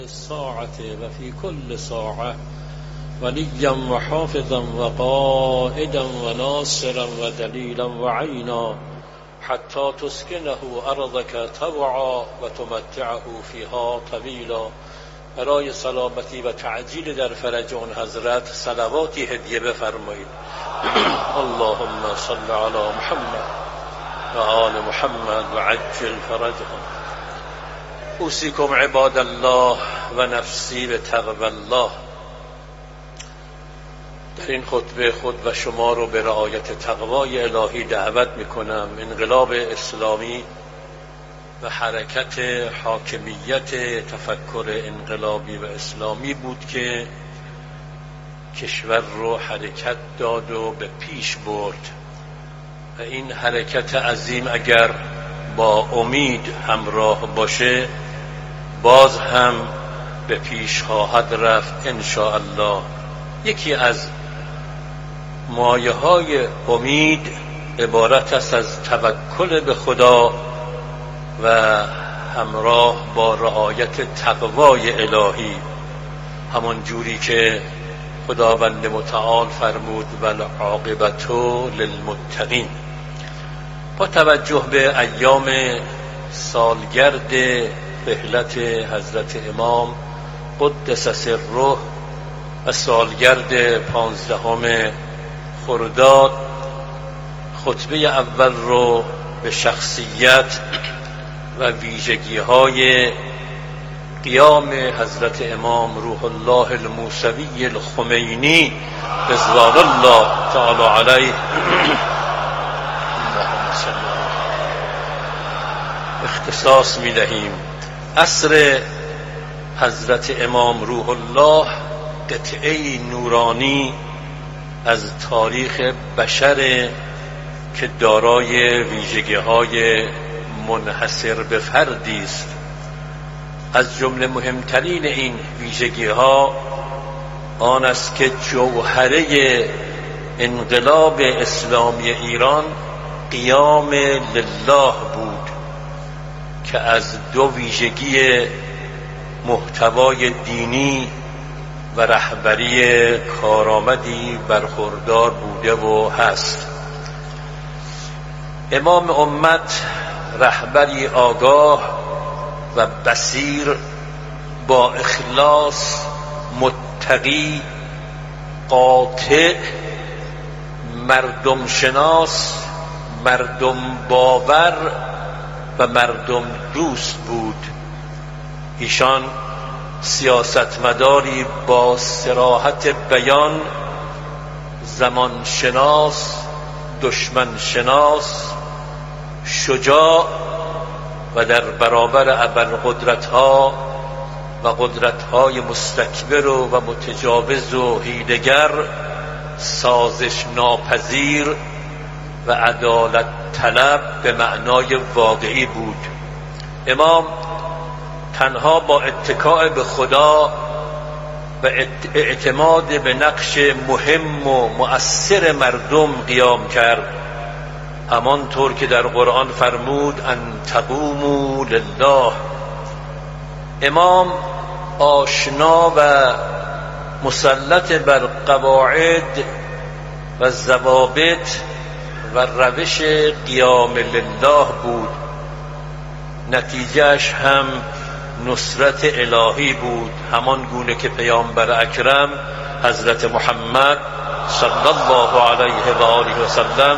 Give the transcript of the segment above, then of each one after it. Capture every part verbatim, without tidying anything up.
الساعة وفي كل ساعة وليا وحافظا وقائدا وناصرا ودليلا وعينا حتى تسكنه أرضك طوعا وتمتعه فيها طويلا. برای سلامتی و تعجیل در فرج اون حضرت صلواتی هدیه بفرمایید. اللهم صل علی محمد و آل محمد و عجل فرجهم. اوصیکم عباد الله و نفسی به تقوی الله. در این خطبه خود و شما رو به رعایت تقوای الهی دعوت میکنم. انقلاب اسلامی و حرکت حاکمیت تفکر انقلابی و اسلامی بود که کشور رو حرکت داد و به پیش برد و این حرکت عظیم اگر با امید همراه باشه باز هم به پیش خواهد رفت ان شاء الله. یکی از مایه های امید عبارت است از توکل به خدا و همراه با رعایت تقوای الهی، همون جوری که خداوند متعال فرمود والعاقبة للمتقین. با توجه به ایام سالگرد رحلت حضرت امام قدس سره و سالگرد پانزدهم خرداد، خطبه اول رو به شخصیت و ویژگی های قیام حضرت امام روح الله الموسوی الخمینی رضوان الله تعالی علیه اختصاص می دهیم. عصر حضرت امام روح الله قطعه نورانی از تاریخ بشر که دارای ویژگی های منحصر به فردی است. از جمله مهمترین این ویژگی ها آن است که جوهره انقلاب اسلامی ایران قیام لله بود که از دو ویژگی محتوای دینی و رهبری کارآمدی برخوردار بوده و هست. امام امت رهبری آگاه و بصیر با اخلاص، متقی، قاطع، مردم شناس، مردم باور و مردم دوست بود. ایشان سیاستمداری با صراحت بیان، زمان شناس، دشمن شناس، شجاع و در برابر ابرقدرت‌ها و قدرت‌های مستکبر و متجاوز و حیله‌گر سازش ناپذیر و عدالت طلب به معنای واقعی بود. امام تنها با اتکاء به خدا و اعتماد به نقش مهم و مؤثر مردم قیام کرد، همانطور که در قرآن فرمود ان تقوموا لله. امام آشنا و مسلط بر قواعد و ضوابط و روش قیام لله بود. نتیجهش هم نصرت الهی بود، همان گونه که پیامبر اکرم حضرت محمد صلی الله علیه و آله و سلم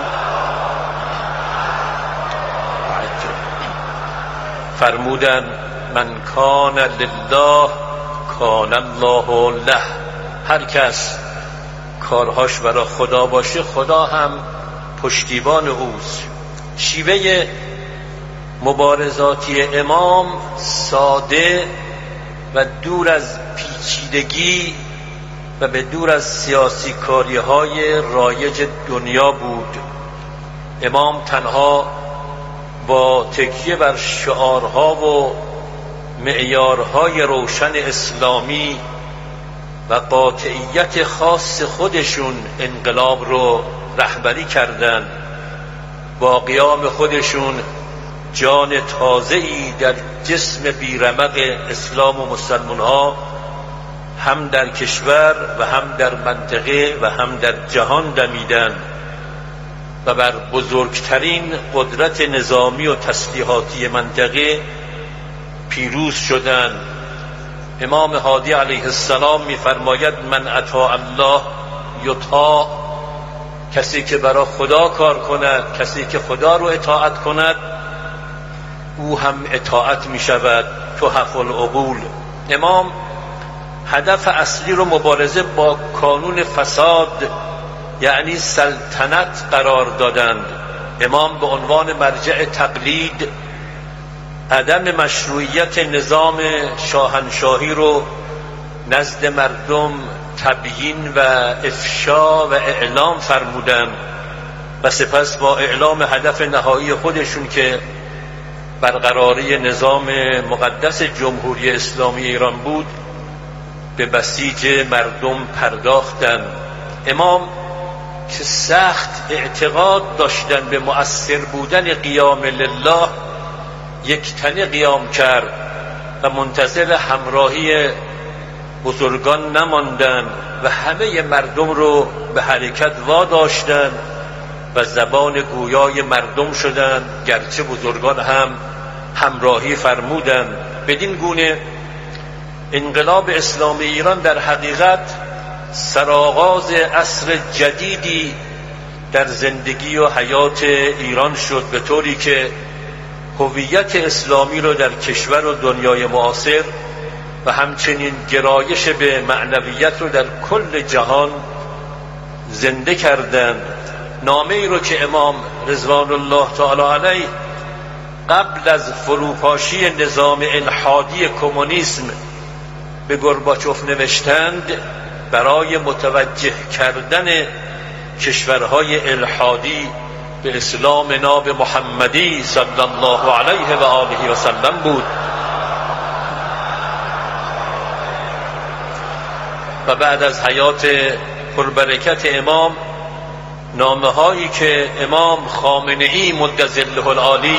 فرمودن من کان لله کان الله له. هر کس کارهاش برای خدا باشه خدا هم پشتیبان اوست. شیوه مبارزاتی امام ساده و دور از پیچیدگی و به دور از سیاسی کاری های رایج دنیا بود. امام تنها با تکیه بر شعارها و معیارهای روشن اسلامی و قاطعیت خاص خودشون انقلاب رو رهبری کردند. با قیام خودشون جان تازه‌ای در جسم بیرمق اسلام و مسلمان ها هم در کشور و هم در منطقه و هم در جهان دمیدند و بر بزرگترین قدرت نظامی و تسلیحاتی منطقه پیروز شدند. امام هادی علیه السلام می‌فرماید من اطاع الله یطاع، کسی که برای خدا کار کند، کسی که خدا رو اطاعت کند او هم اطاعت می شود. تحف العقول. امام هدف اصلی رو مبارزه با کانون فساد یعنی سلطنت قرار دادند. امام به عنوان مرجع تقلید عدم مشروعیت نظام شاهنشاهی رو نزد مردم تبیین و افشا و اعلام فرمودند و سپس با اعلام هدف نهایی خودشون که برقراری نظام مقدس جمهوری اسلامی ایران بود به بسیج مردم پرداختند. امام که سخت اعتقاد داشتند به مؤثر بودن قیام لله یک تنه قیام کرد و منتظر همراهی بزرگان نماندند و همه مردم رو به حرکت واداشتند و زبان گویای مردم شدند، گرچه بزرگان هم همراهی فرمودند. بدین گونه انقلاب اسلامی ایران در حقیقت سرآغاز عصر جدیدی در زندگی و حیات ایران شد، به طوری که هویت اسلامی رو در کشور و دنیای معاصر و همچنین گرایش به معنویت رو در کل جهان زنده کردند. نامه ای رو که امام رضوان الله تعالی علیه قبل از فروپاشی نظام الحادی کمونیسم به گورباچوف نوشتند برای متوجه کردن کشورهای الحادی به اسلام ناب محمدی صلی الله علیه و آله و سلم بود. و بعد از حیات پربرکت امام نامه هایی که امام خامنه ای مد ظله العالی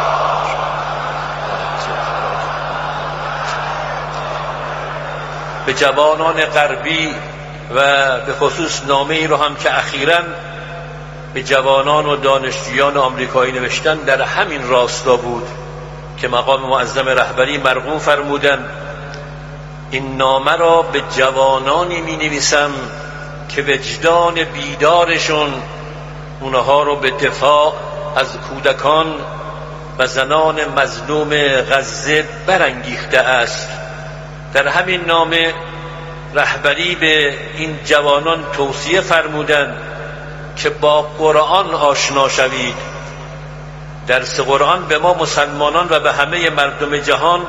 به جوانان غربی و به خصوص نامه ای رو هم که اخیراً به جوانان و دانشجویان آمریکایی نوشتن در همین راستا بود که مقام معظم رهبری مرغوم فرمودند این نامه را به جوانانی می نویسم که وجدان بیدارشون اونها رو به دفاع از کودکان و زنان مظلوم غزه برانگیخته است. در همین نامه رهبری به این جوانان توصیه فرمودند که با قرآن آشنا شوید. درس قرآن به ما مسلمانان و به همه مردم جهان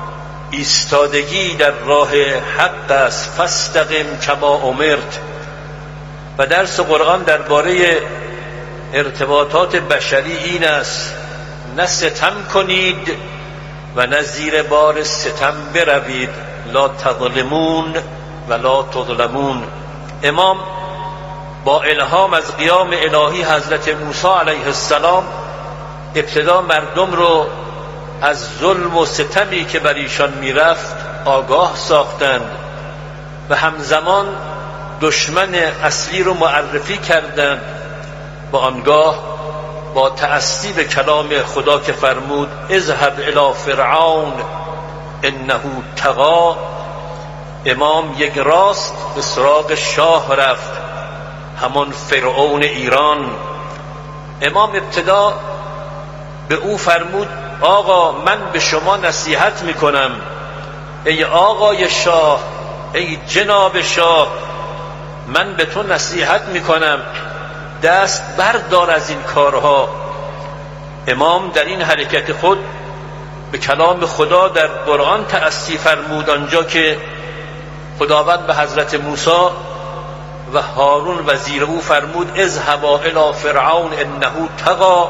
ایستادگی در راه حق است، فاستقم کما امرت. و درس قرآن درباره ارتباطات بشری این است نه ستم کنید و نه زیر بار ستم بروید، لا تظلمون و لا تظلمون. امام با الهام از قیام الهی حضرت موسی علیه السلام ابتدا مردم رو از ظلم و ستمی که بر ایشان میرفت آگاه ساختند و همزمان دشمن اصلی رو معرفی کردند. با آنگاه با تأسی به کلام خدا که فرمود اذهب الی فرعون انه طغی، امام یک راست به سراغ شاه رفت، همان فرعون ایران. امام ابتدا به او فرمود آقا من به شما نصیحت میکنم، ای آقای شاه، ای جناب شاه، من به تو نصیحت میکنم دست بردار از این کارها. امام در این حرکت خود به کلام خدا در قرآن تأسی فرمود، آنجا که خداوند به حضرت موسی و هارون وزیر او فرمود اذهبا الی فرعون انه طغی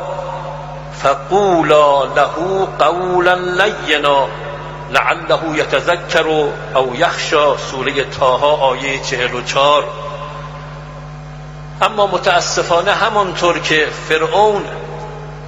فقولا له قولا لینا لعله یتذکر او یخشی. سوره طه آیه چهل و چهار. اما متاسفانه همانطور که فرعون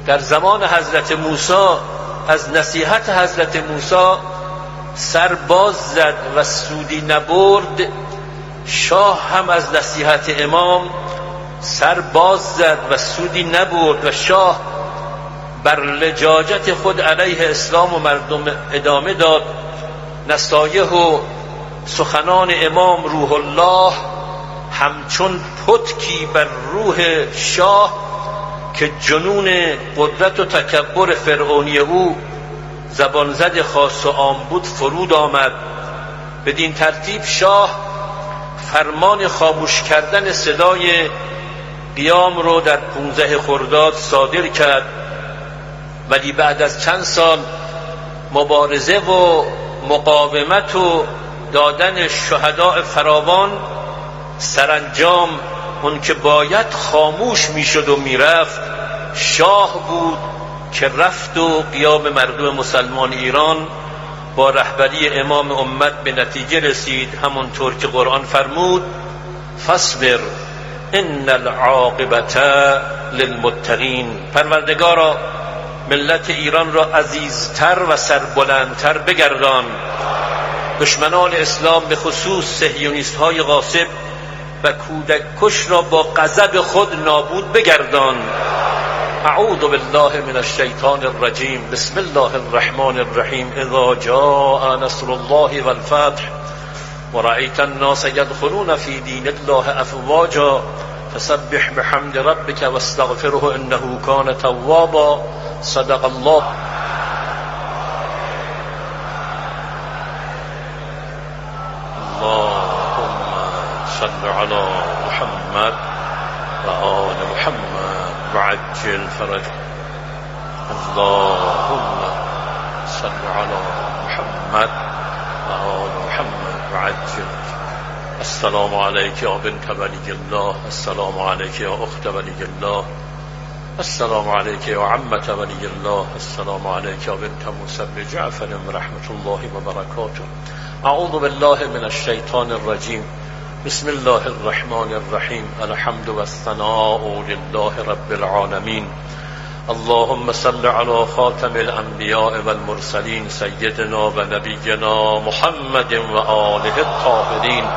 در زمان حضرت موسی از نصیحت حضرت موسی سر باز زد و سودی نبرد، شاه هم از نصیحت امام سر باز زد و سودی نبرد و شاه بر لجاجت خود علیه اسلام و مردم ادامه داد. نصایح و سخنان امام روح الله همچون پتکی بر روح شاه که جنون قدرت و تکبر فرعونی او زبان زد خاص و عام بود فرود آمد. بدین ترتیب شاه فرمان خاموش کردن صدای قیام رو در پونزده خرداد صادر کرد، ولی بعد از چند سال مبارزه و مقاومت و دادن شهداء فراوان سرانجام اون که باید خاموش میشد و میرفت شاه بود که رفت و قیام مردم مسلمان ایران با رهبری امام امت به نتیجه رسید، همونطور که قرآن فرمود فاصبر ان العاقبت للمتقین. پروردگارا ملت ایران را عزیزتر و سربلندتر بگردان، دشمنان اسلام به خصوص صهیونیست های غاصب و کودک کش را با غضب خود نابود بگردان. اعوذ بالله من الشیطان الرجیم. بسم الله الرحمن الرحیم. اذا جاء نصر الله والفتح ورأيت الناس يدخلون في دين الله افواجا فسبح بحمد ربك واستغفره انه كان توابا. صدق الله. اللهم صل على محمد وآل محمد وعجل فرج. اللهم صل على محمد وآل محمد وعجل. السلام عليك يا بنت ولي الله، السلام عليك يا أخت ولي الله، السلام عليك يا عمة ولي الله، السلام عليك يا بنت موسى بن جعفر ورحمة الله وبركاته. أعوذ بالله من الشيطان الرجيم. بسم الله الرحمن الرحيم. الحمد والثناء لله رب العالمين. اللهم صل على خاتم الأنبياء والمرسلين سيدنا ونبينا محمد وآله الطاهرين.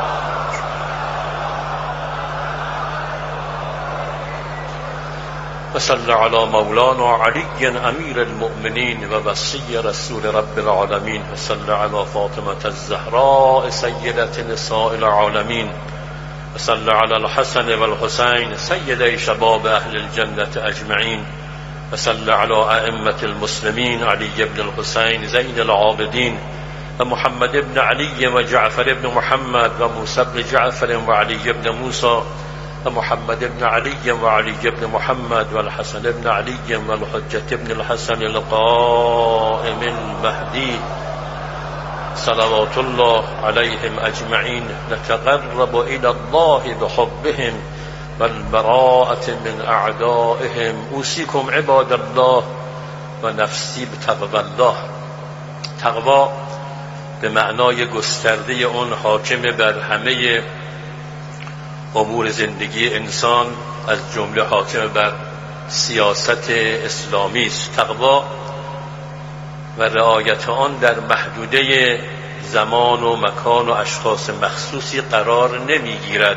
وصل على مولانا علي أمير المؤمنين ووصي رسول رب العالمين. وصل على فاطمة الزهراء سيدة نساء العالمين. وصل على الحسن والحسين سيدي شباب أهل الجنة أجمعين. وصل على أئمة المسلمين علي بن الحسين زين العابدين ومحمد بن علي وجعفر بن محمد وموسى بن جعفر وعلي بن موسى ومحمد بن علي وعلي بن محمد والحسن بن علي والحجة بن الحسن القائم المهدي صلوات الله عليهم أجمعين. نتقرب إلى الله بحبهم والبراءة من أعدائهم. أوصيكم عباد الله ونفسي بتقوى الله. تقوی به معنای گسترده اون حاکم بر همه امور زندگی انسان، از جمله حاکم بر سیاست اسلامی است. تقوا و رعایت آن در محدوده زمان و مکان و اشخاص مخصوصی قرار نمیگیرد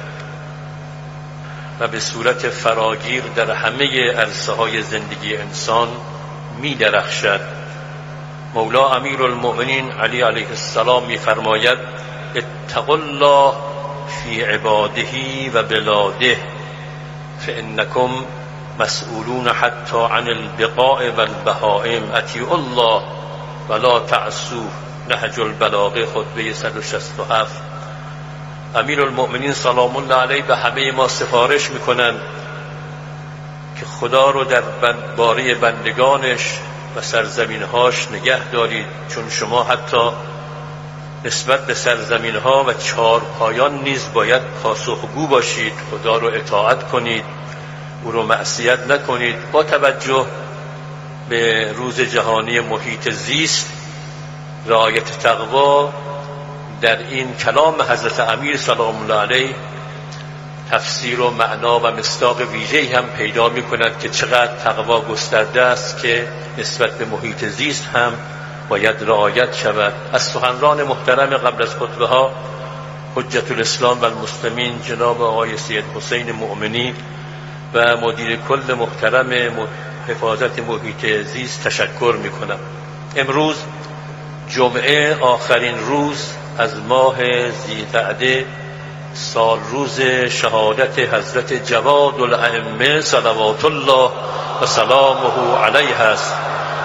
و به صورت فراگیر در همه عرصه های زندگی انسان می درخشد. مولا امیر المؤمنین علی علیه السلام می فرماید اتقوا الله فی عباده و بلاده فانکم مسئولون حتی عن البقاء والبهائم. اطیعوا الله ولا تعصوه. نهج البلاغه خطبه صد و شصت و هفت. امیر المؤمنین سلام الله علیه به همه ما سفارش میکنند که خدا رو در باره بندگانش و سرزمینهاش نگه دارید، چون شما حتی نسبت به سرزمینها و چارپایان نیز باید پاسخگو باشید. خدا رو اطاعت کنید، او رو معصیت نکنید. با توجه به روز جهانی محیط زیست، رعایت تقوا در این کلام حضرت امیر سلام الله علیه تفسیر و معنا و مصداق ویژه‌ای هم پیدا می‌کند که چقدر تقوا گسترده است که نسبت به محیط زیست هم باید رعایت شود. از سخنران محترم قبل از خطبه‌ها حجت الاسلام و المسلمین جناب آقای سید حسین مؤمنی و مدیر کل محترم حفاظت محیط زیست تشکر می‌کنم. امروز جمعه آخرین روز از ماه ذی‌قعده سال روز شهادت حضرت جواد الائمه صلوات الله و سلامه علیه است.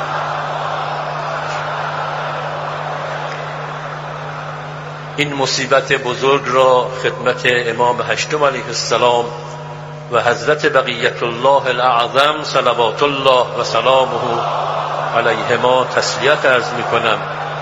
این مصیبت بزرگ را خدمت امام هشتم علیه السلام و حضرت بقیت الله الاعظم صلوات الله و سلامه علیهما تسلیت عرض میکنم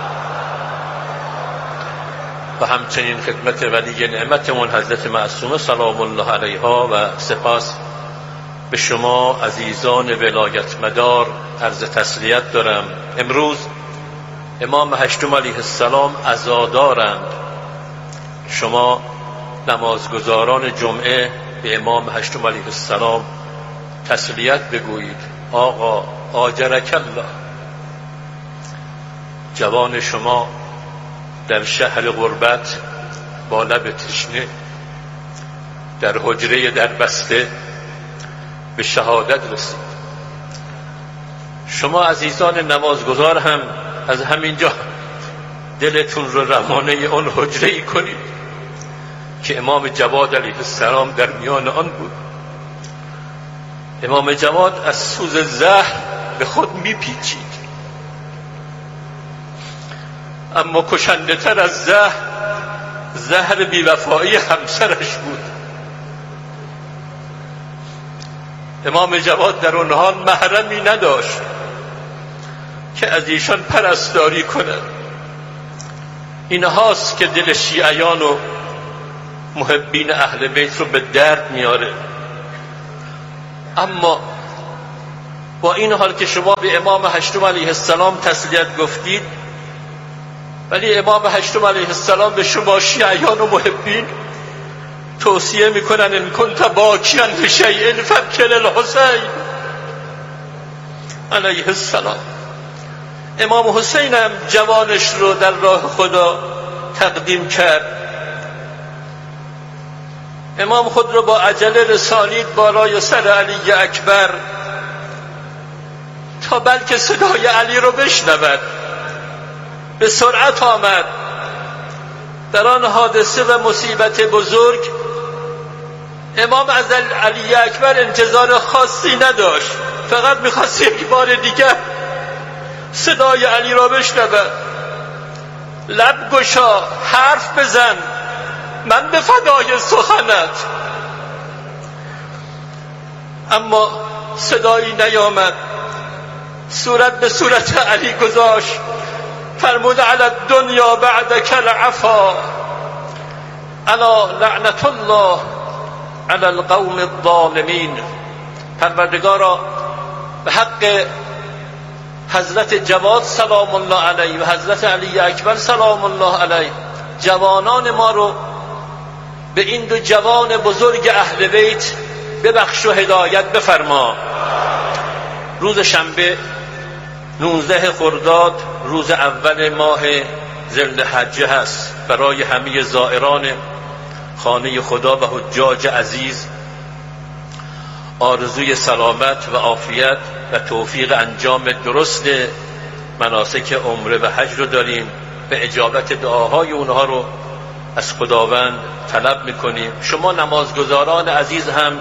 و همچنین خدمت ولی نعمتمون حضرت معصومه سلام الله علیها و سپاس به شما عزیزان ولایت مدار عرض تسلیت دارم. امروز امام هشتم علیه السلام عزادارند. شما نمازگزاران جمعه به امام هشتم علیه السلام تسلیت بگویید. آقا آجرک الله، جوان شما در شهر غربت با لب تشنه در حجره در بسته به شهادت رسید. شما عزیزان نمازگزار هم از همینجا دلتون رو روانه اون حجره‌ای کنید که امام جواد علیه السلام در میان آن بود. امام جواد از سوز زهر به خود میپیچید، اما کشنده تر از زهر زهر بیوفایی همسرش بود. امام جواد در اون حال محرمی نداشت که از ایشان پرستاری کند. این هاست که دل شیعیان و محبین اهل بیت رو به درد میاره. اما با این حال که شما به امام هشتم علیه السلام تسلیت گفتید، ولی امام هشتم علیه السلام به شما شیعیان و محبین توصیه میکنن ان کنت باکیا لشیء فابکی الحسین علیه السلام. امام حسین هم جوانش رو در راه خدا تقدیم کرد. امام خود رو با عجله رسانید بالای سر علی اکبر تا بلکه صدای علی رو بشنود. به سرعت آمد. در آن حادثه و مصیبت بزرگ امام از علی اکبر انتظار خاصی نداشت، فقط میخواست یک بار دیگر صدای علی را بشنود. لب گشا، حرف بزن، من به فدای سخنت. اما صدایی نیامد. صورت به صورت علی گذاشت، فرمود علی الدنیا بعدک العفا الا لعنت الله علی القوم الظالمین. پروردگارا به حق حضرت جواد سلام الله علیه و حضرت علی اکبر سلام الله علیه جوانان ما رو به این دو جوان بزرگ اهل بیت ببخش و هدایت بفرما. روز شنبه نوزده خرداد روز اول ماه ذوالحجه هست. برای همه زائران خانه خدا و حجاج عزیز آرزوی سلامت و عافیت و توفیق انجام درست مناسک عمره و حج رو داریم. به اجابت دعاهای اونها رو از خداوند طلب میکنیم. شما نمازگزاران عزیز هم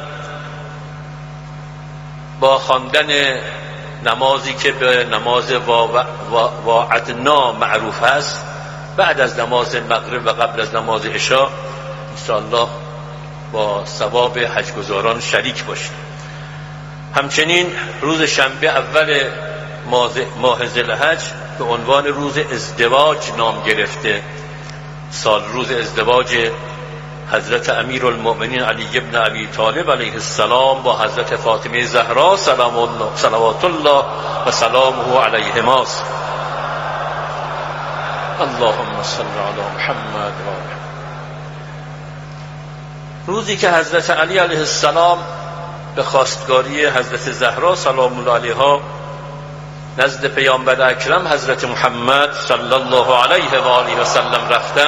با خواندن نمازی که به نماز واعدنا معروف است، بعد از نماز مغرب و قبل از نماز عشاء انشاءالله با ثواب حجگزاران شریک باشید. همچنین روز شنبه اول ماه ذوالحج به عنوان روز ازدواج نام گرفته. سال روز ازدواج حضرت امیرالمؤمنین علی ابن ابی طالب علیه السلام با حضرت فاطمه زهرا سلام الله صلوات الله و سلامه علیهما. اللهم صل علی محمد و روزی که حضرت علی علیه السلام به خواستگاری حضرت زهرا سلام الله علیها نزد پیامبر اکرم حضرت محمد صلی الله علیه و آله و سلم رفتن،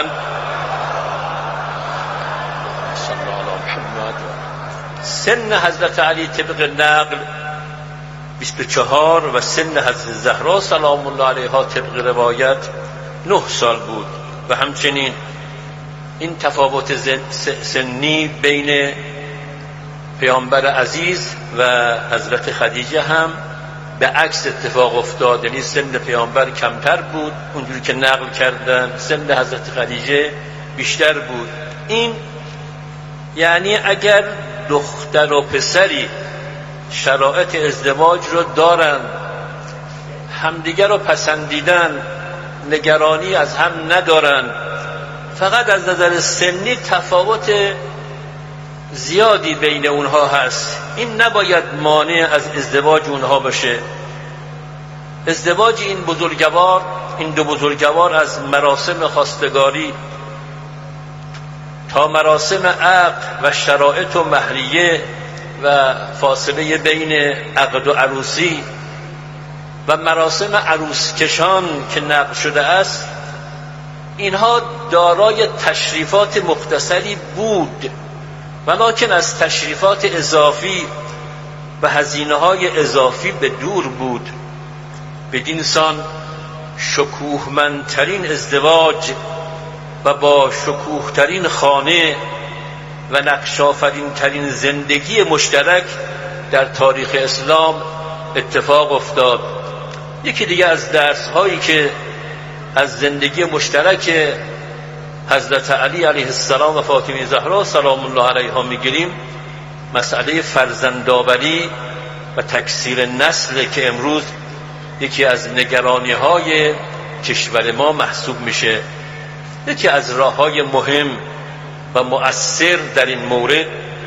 سن حضرت علی طبق نقل بیست و چهار و سن حضرت زهرا سلام الله علیها طبق روایت نه سال بود و همچنین این تفاوت سنی بین پیامبر عزیز و حضرت خدیجه هم به عکس اتفاق افتاد، یعنی سن پیامبر کمتر بود اونجوری که نقل کردن، سن حضرت خدیجه بیشتر بود. این یعنی اگر دختر و پسری شرایط ازدواج رو دارن، همدیگر رو پسندیدن، نگرانی از هم ندارن، فقط از نظر سنی تفاوت زیادی بین اونها هست، این نباید مانع از ازدواج اونها باشه. ازدواج این بزرگوار این دو بزرگوار از مراسم خواستگاری تا مراسم عقد و شرایط و مهریه و فاصله بین عقد و عروسی و مراسم عروسکشان که نقل شده است، اینها دارای تشریفات مختصری بود، ولکن از تشریفات اضافی و هزینه‌های اضافی به دور بود. بدین سان شکوهمندترین ازدواج و با شکوهترین خانه و نقش‌آفرین ترین زندگی مشترک در تاریخ اسلام اتفاق افتاد. یکی دیگه از درس‌هایی که از زندگی مشترک حضرت علی علیه السلام و فاطمه زهرا سلام الله علیها میگیریم مسئله فرزندآوری و تکثیر نسل که امروز یکی از نگرانی‌های کشور ما محسوب میشه. یکی از راه‌های مهم و مؤثر در این مورد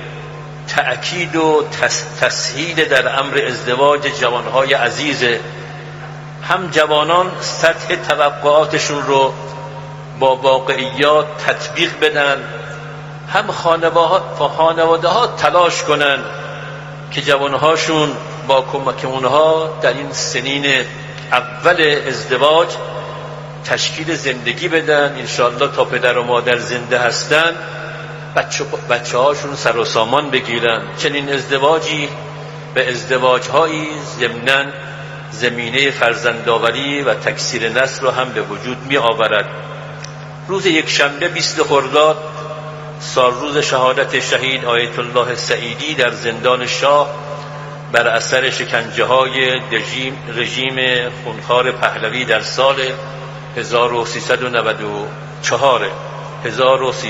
تأکید و تسهیل در امر ازدواج جوانهای عزیزه. هم جوانان سطح توقعاتشون رو با واقعیات تطبیق بدن، هم خانواده ها تلاش کنن که جوانهاشون با کمک اونها در این سنین اول ازدواج تشکیل زندگی بدن. انشاءالله تا پدر و مادر زنده هستن بچه, بچه هاشون سر و سامان بگیرن. چنین ازدواجی به ازدواجهایی ضمناً زمینه فرزندآوری و تکثیر نسل رو هم به وجود می آورد. روز یکشنبه بیست خرداد سال روز شهادت شهید آیت الله سعیدی در زندان شاه بر اثر شکنجه های رژیم, رژیم خونخوار پهلوی در سال هزار و سیصد و نود و چهار هزار و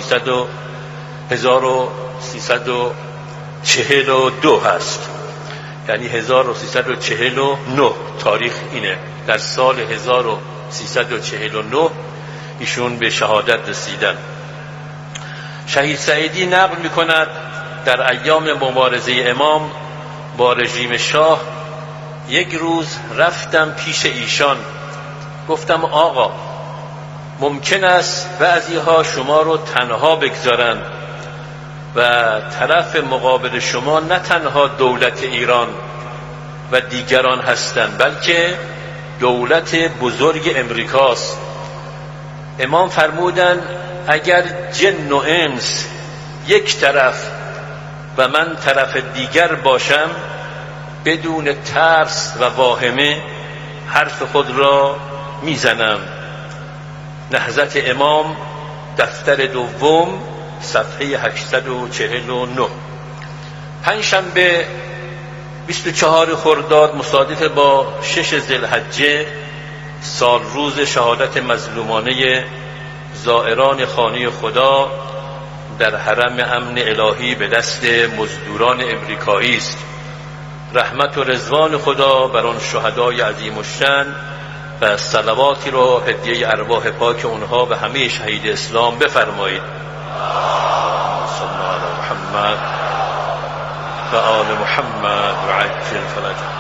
سیصد و چهل و دو هست، یعنی هزار و سیصد و چهل و نه تاریخ اینه. در سال هزار و سیصد و چهل و نه ایشون به شهادت رسیدن. شهید سعیدی نقل می کند در ایام مبارزه امام با رژیم شاه یک روز رفتم پیش ایشان، گفتم آقا ممکن است بعضی ها شما رو تنها بگذارن و طرف مقابل شما نه تنها دولت ایران و دیگران هستند بلکه دولت بزرگ امریکاست. امام فرمودن اگر جن و انس یک طرف و من طرف دیگر باشم بدون ترس و واهمه حرف خود را میزنم. نهضت امام دفتر دوم صفحه هشتصد و چهل و نه. پنجشنبه بیست و چهار خرداد مصادف با شش ذوالحجه سال روز شهادت مظلومانه زائران خانه خدا در حرم امن الهی به دست مزدوران امریکایی است. رحمت و رضوان خدا بر آن شهدای عظیم الشأن و صلواتی را هدیه ارواح پاک اونها و همه شهید اسلام بفرمایید. صلی الله علی محمد و آل محمد و عجل فرجهم.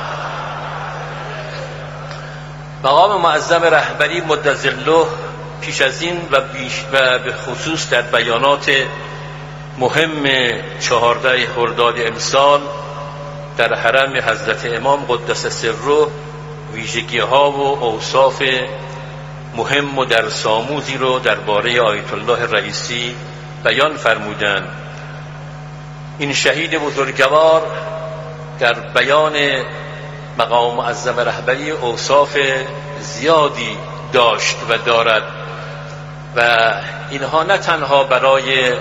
مقام معظم رهبری مدظله پیش از این و, و به خصوص در بیانات مهم چهارده خرداد امسال در حرم حضرت امام قدس سره ویژگی ها و اوصاف مهم و درس‌آموزی رو درباره آیت الله رئیسی بیان فرمودند. این شهید بزرگوار در بیان مقام معظم رهبری اوصاف زیادی داشت و دارد و اینها نه تنها برای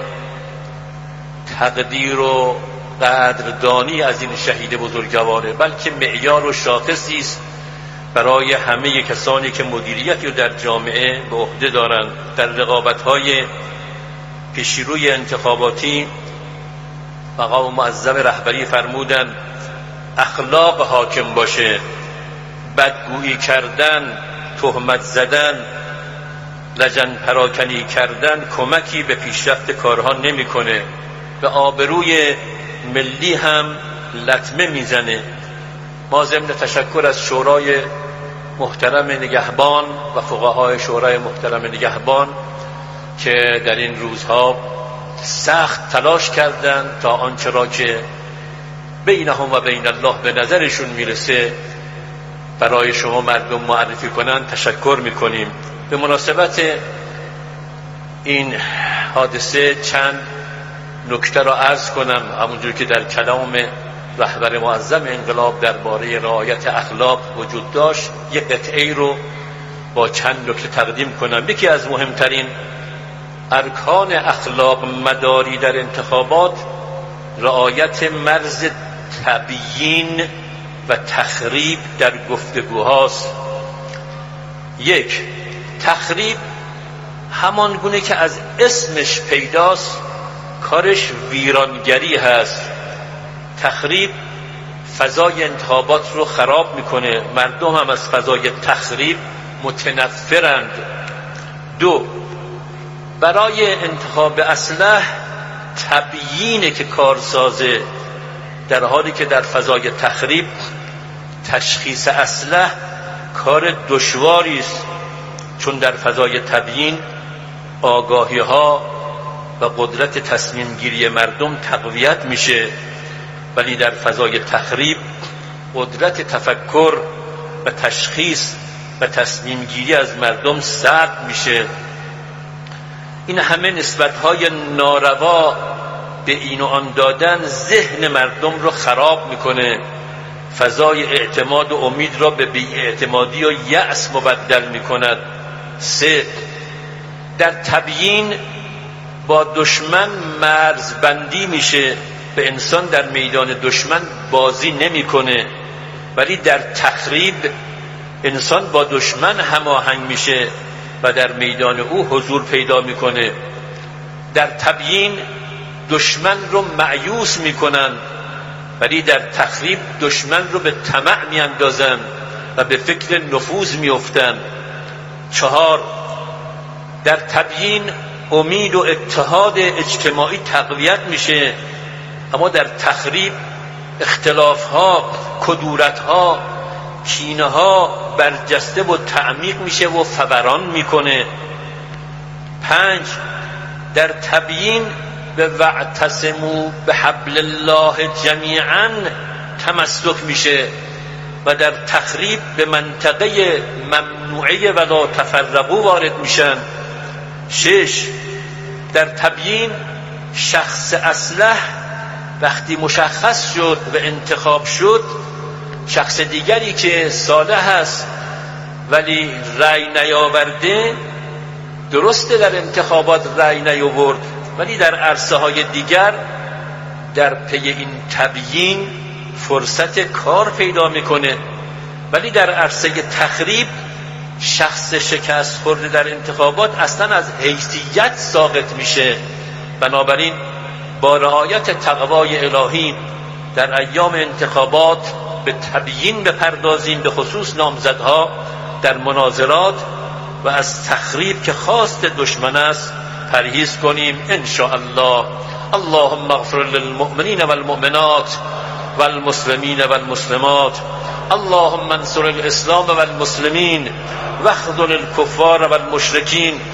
تقدیر و قدردانی از این شهید بزرگواره، بلکه معیار و شاخصی است برای همه کسانی که مدیریتی رو در جامعه به عهده دارند. در رقابت‌های پیشروی انتخاباتی مقام معظم رهبری فرمودند اخلاق حاکم باشه، بدگویی کردن، تهمت زدن، لجن پراکنی کردن کمکی به پیشرفت کارها نمیکنه، به آبروی ملی هم لطمه میزنه. ما ضمن تشکر از شورای محترم نگهبان و فقهای شورای محترم نگهبان که در این روزها سخت تلاش کردند تا آنچه را که بینهم و بین الله به نظرشون میرسه برای شما مردم معرفی کنند، تشکر میکنیم. به مناسبت این حادثه چند نکته را عرض کنم. همونجور که در کلام رهبر معظم انقلاب درباره رعایت اخلاق وجود داشت، یک قطعه رو با چند نکته تقدیم کنم. یکی از مهمترین ارکان اخلاق مداری در انتخابات رعایت مرز تبیین و تخریب در گفتگوهاست. یک، تخریب همان گونه که از اسمش پیداست کارش ویرانگری هست. تخریب فضای انتخابات رو خراب میکنه، مردم هم از فضای تخریب متنفرند. دو، برای انتخاب اصلح تبیینه که کارسازه، در حالی که در فضای تخریب تشخیص اصلح کار دشواری است، چون در فضای تبیین آگاهی ها و قدرت تصمیم گیری مردم تقویت میشه، ولی در فضای تخریب قدرت تفکر و تشخیص و تصمیم گیری از مردم سلب میشه. این همه نسبت‌های ناروا به این و آن دادن ذهن مردم رو خراب میکنه، فضای اعتماد و امید را به بی‌اعتمادی و یأس مبدل میکند. سه، در تبیین با دشمن مرزبندی میشه، به انسان در میدان دشمن بازی نمیکنه، ولی در تخریب انسان با دشمن هماهنگ میشه و در میدان او حضور پیدا میکنه. در تبیین دشمن رو مأیوس میکنن، ولی در تخریب دشمن رو به طمع میاندازن و به فکر نفوذ میافتن. چهار، در تبیین امید و اتحاد اجتماعی تقویت میشه، اما در تخریب اختلافها، کدورتها، کینه‌ها برجسته و تعمیق میشه و فوران میکنه. پنج، در تبیین به واعتصموا بحبل الله جمیعا تمسک میشه و در تخریب به منطقه ممنوعه ولا تفرقوا وارد میشن. شش، در تبیین شخص اصلح وقتی مشخص شد و انتخاب شد، شخص دیگری که صالح است ولی رأی نیاورده، درسته در انتخابات رأی نیاورد، ولی در عرصه های دیگر در پی این تبیین فرصت کار پیدا میکنه، ولی در عرصه تخریب شخص شکست خورده در انتخابات اصلا از حیثیت ساقط میشه. بنابراین با رعایت تقوای الهی در ایام انتخابات به تبیین بپردازیم، به خصوص نامزدها در مناظرات، و از تخریب که خواست دشمن است پرهیز کنیم ان شاء الله. اللهم اغفر للمؤمنین والمؤمنات والمسلمین والمسلمات، اللهم انصر الاسلام والمسلمین واخذل الكفار والمشركين،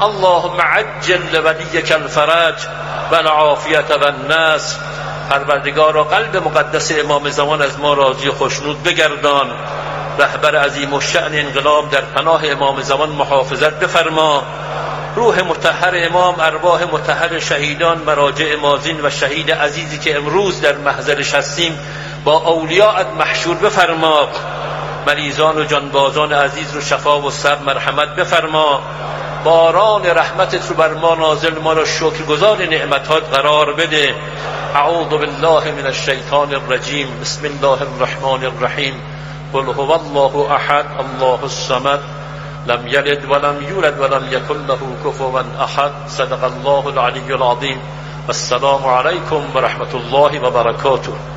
اللهم عجل لولیک الفرج و العافیت و النصر. پروردگارا قلب مقدس امام زمان از ما راضی خوشنود بگردان. رهبر عظیم الشأن انقلاب در پناه امام زمان محافظت بفرما. روح مطهر امام، ارواح مطهر شهیدان، مراجع مازین و شهید عزیزی که امروز در محضرش هستیم با اولیاءت محشور بفرما. مریضان و جانبازان عزیز رو شفا و صبر مرحمت بفرما. باران رحمتت رو بر ما نازل، ما را شکرگزار نعمتات قرار بده. اعوذ بالله من الشیطان الرجیم. بسم الله الرحمن الرحیم. قل هو الله احد الله الصمد لم یلد ولم یولد ولم یکن له کفوا احد. صدق الله العلی العظیم. والسلام علیکم و رحمت الله و برکاته.